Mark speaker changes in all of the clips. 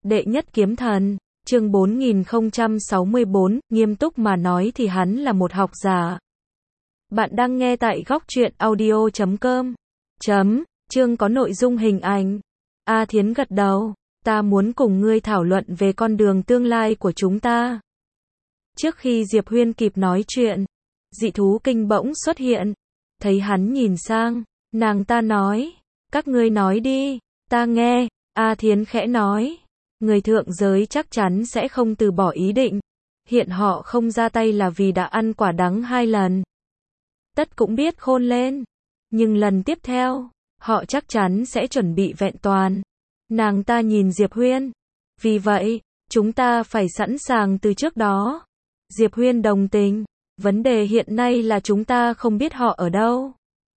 Speaker 1: Đệ nhất kiếm thần, chương 4064, nghiêm túc mà nói thì hắn là một học giả. Bạn đang nghe tại góc truyện audio.com. Chương có nội dung hình ảnh. A Thiến gật đầu, ta muốn cùng ngươi thảo luận về con đường tương lai của chúng ta. Trước khi Diệp Huyên kịp nói chuyện, dị thú kinh bỗng xuất hiện. Thấy hắn nhìn sang, nàng ta nói, các ngươi nói đi, ta nghe. A Thiến khẽ nói, người thượng giới chắc chắn sẽ không từ bỏ ý định. Hiện họ không ra tay là vì đã ăn quả đắng 2 lần. Tất cũng biết khôn lên. Nhưng lần tiếp theo, họ chắc chắn sẽ chuẩn bị vẹn toàn. Nàng ta nhìn Diệp Huyên. Vì vậy, chúng ta phải sẵn sàng từ trước đó. Diệp Huyên đồng tình. Vấn đề hiện nay là chúng ta không biết họ ở đâu.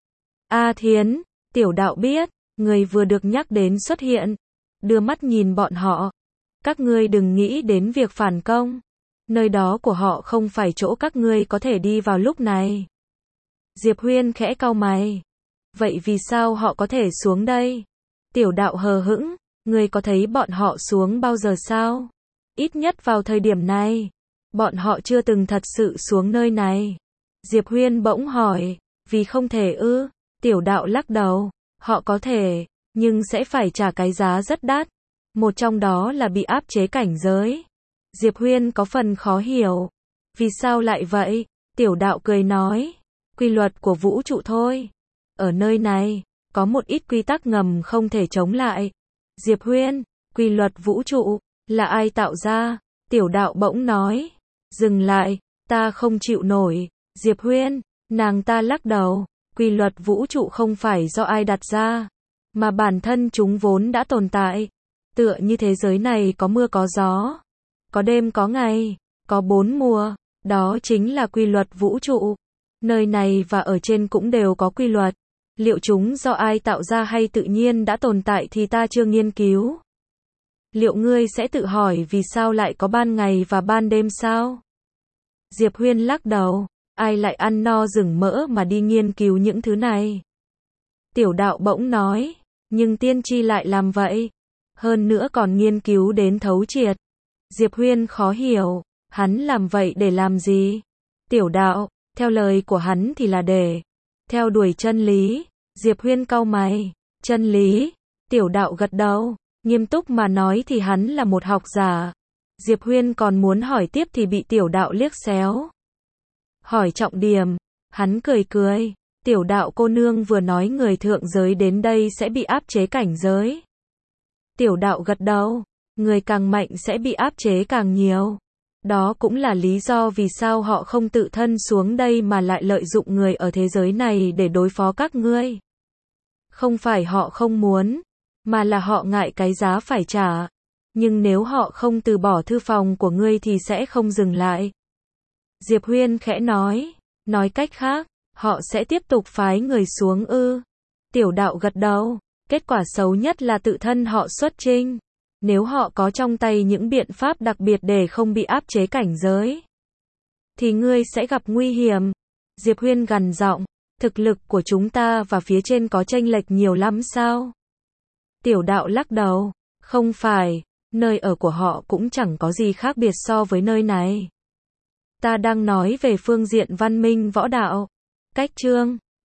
Speaker 1: A Thiến, tiểu đạo biết, người vừa được nhắc đến xuất hiện. Đưa mắt nhìn bọn họ. Các ngươi đừng nghĩ đến việc phản công. Nơi đó của họ không phải chỗ các ngươi có thể đi vào lúc này. Diệp Huyên khẽ cau mày. Vậy vì sao họ có thể xuống đây? Tiểu đạo hờ hững, ngươi có thấy bọn họ xuống bao giờ sao? Ít nhất vào thời điểm này, bọn họ chưa từng thật sự xuống nơi này. Diệp Huyên bỗng hỏi, vì không thể ư? Tiểu đạo lắc đầu, họ có thể, nhưng sẽ phải trả cái giá rất đắt. Một trong đó là bị áp chế cảnh giới. Diệp Huyên có phần khó hiểu. Vì sao lại vậy? Tiểu đạo cười nói, quy luật của vũ trụ thôi. Ở nơi này, có một ít quy tắc ngầm không thể chống lại. Diệp Huyên, quy luật vũ trụ, là ai tạo ra? Tiểu đạo bỗng nói, dừng lại, ta không chịu nổi. Diệp Huyên, nàng ta lắc đầu, quy luật vũ trụ không phải do ai đặt ra, mà bản thân chúng vốn đã tồn tại. Tựa như thế giới này có mưa có gió, có đêm có ngày, có 4 mùa, đó chính là quy luật vũ trụ. Nơi này và ở trên cũng đều có quy luật. Liệu chúng do ai tạo ra hay tự nhiên đã tồn tại thì ta chưa nghiên cứu. Liệu ngươi sẽ tự hỏi vì sao lại có ban ngày và ban đêm sao? Diệp Huyên lắc đầu, ai lại ăn no rừng mỡ mà đi nghiên cứu những thứ này? Tiểu đạo bỗng nói, nhưng tiên tri lại làm vậy. Hơn nữa còn nghiên cứu đến thấu triệt. Diệp Huyên khó hiểu, hắn làm vậy để làm gì? Tiểu đạo, theo lời của hắn thì là để theo đuổi chân lý. Diệp Huyên cau mày, chân lý? Tiểu đạo gật đầu, nghiêm túc mà nói thì hắn là một học giả. Diệp Huyên còn muốn hỏi tiếp thì bị tiểu đạo liếc xéo. Hỏi trọng điểm, hắn cười cười, tiểu đạo cô nương vừa nói người thượng giới đến đây sẽ bị áp chế cảnh giới. Tiểu đạo gật đầu, người càng mạnh sẽ bị áp chế càng nhiều. Đó cũng là lý do vì sao họ không tự thân xuống đây mà lại lợi dụng người ở thế giới này để đối phó các ngươi. Không phải họ không muốn, mà là họ ngại cái giá phải trả. Nhưng nếu họ không từ bỏ thư phòng của ngươi thì sẽ không dừng lại. Diệp Huyên khẽ nói cách khác, họ sẽ tiếp tục phái người xuống ư? Tiểu đạo gật đầu, kết quả xấu nhất là tự thân họ xuất chinh. Nếu họ có trong tay những biện pháp đặc biệt để không bị áp chế cảnh giới, thì ngươi sẽ gặp nguy hiểm. Diệp Huyên gằn giọng, thực lực của chúng ta và phía trên có chênh lệch nhiều lắm sao? Tiểu đạo lắc đầu, không phải, nơi ở của họ cũng chẳng có gì khác biệt so với nơi này. Ta đang nói về phương diện văn minh võ đạo. Cách chương